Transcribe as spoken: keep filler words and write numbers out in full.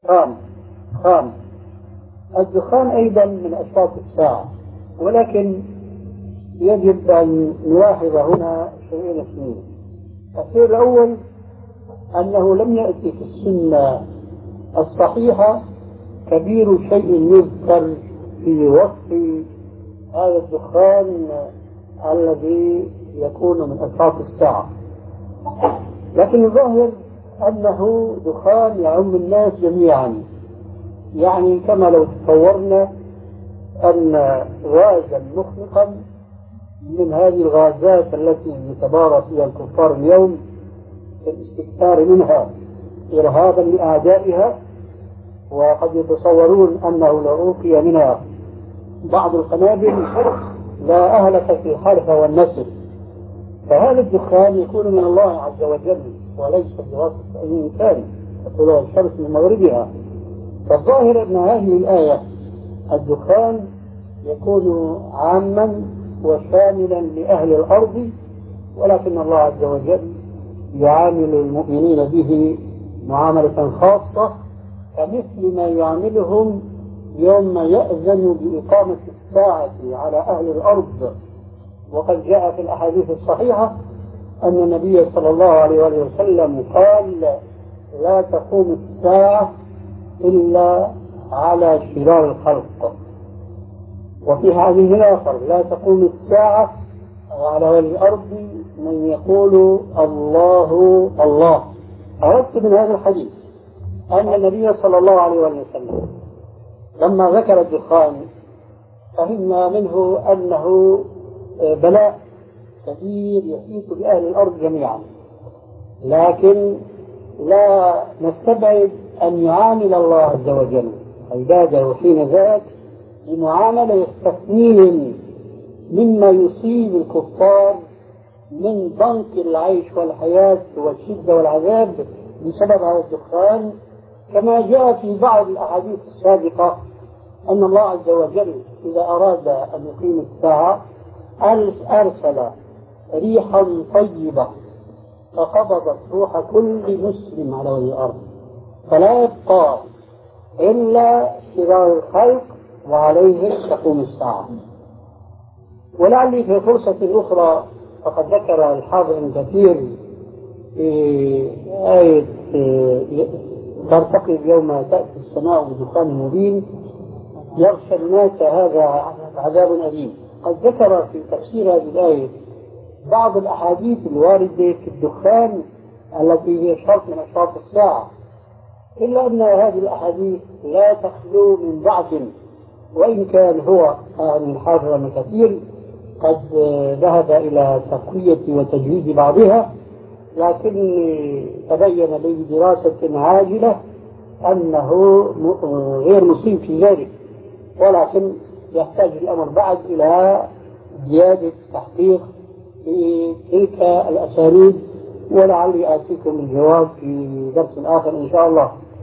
خام خام. الدخان أيضا من أشراط الساعة، ولكن يجب أن نلاحظ هنا شيئين اثنين. الشيء الأول أنه لم يأتي في السنة الصحيحة كبير شيء يذكر في وصف هذا الدخان الذي يكون من أشراط الساعة، لكن الظاهر أنه دخان يعم الناس جميعا. يعني كما لو تصورنا أن غازا مخنقا من هذه الغازات التي يتبارى فيها الكفار اليوم في الاستكثار منها إرهابا لأعدائها، وقد يتصورون أنه لو أوقي منها بعض القنابل لا أهلك في الحرث والنسل، فهذا الدخان يكون من الله عز وجل وليس بواسطة أي إنسان تطلع الشمس من مغربها. فالظاهر أن هذه الآية الدخان يكون عاما وشاملا لأهل الأرض، ولكن الله عز وجل يعامل المؤمنين به معاملة خاصة كمثل ما يعاملهم يوم يأذن بإقامة الساعة على أهل الأرض. وقد جاء في الأحاديث الصحيحة أن النبي صلى الله عليه وسلم قال: لا تقوم الساعة إلا على شرار الخلق. وفي حديث آخر: لا تقوم الساعة على وجه الأرض من يقول الله الله. أردت من هذا الحديث أن النبي صلى الله عليه وسلم لما ذكر الدخان فهمنا منه أنه بلاء كبير يحيط بأهل الأرض جميعا، لكن لا نستبعد أن يعامل الله عز وجل عباده حين ذاك بمعاملة يستثنيهم مما يصيب الكفار من ضنك العيش والحياة والشدة والعذاب بسبب هذا الدخان، كما جاء في بعض الأحاديث السابقة أن الله عز وجل إذا أراد أن يقيم الساعة أرسل ريحا طيبة فقبضت روح كل مسلم على وجه الأرض، فلا يبقى إلا شرار الخلق وعليهم تقوم الساعة. ولعلي في فرصة أخرى فقد ذكر الحافظ ابن كثير في آية ترتقب يوم تأتي السماء بدخان مبين يغشى الناس هذا عذاب أليم. قد ذكر في تفسير هذه الآية بعض الأحاديث الواردة في الدخان التي هي شرط من أشراط الساعة، إلا أن هذه الأحاديث لا تخلو من ضعف، وإن كان هو من الحافظ ابن كثير قد ذهب إلى تقوية وتجويد بعضها، لكن تبين لي بدراسة عاجلة أنه غير مصيب في ذلك، ولكن يحتاج الأمر بعد إلى زيادة تحقيق في تلك الأساليب، ولعلي آتيكم الجواب في درس آخر إن شاء الله.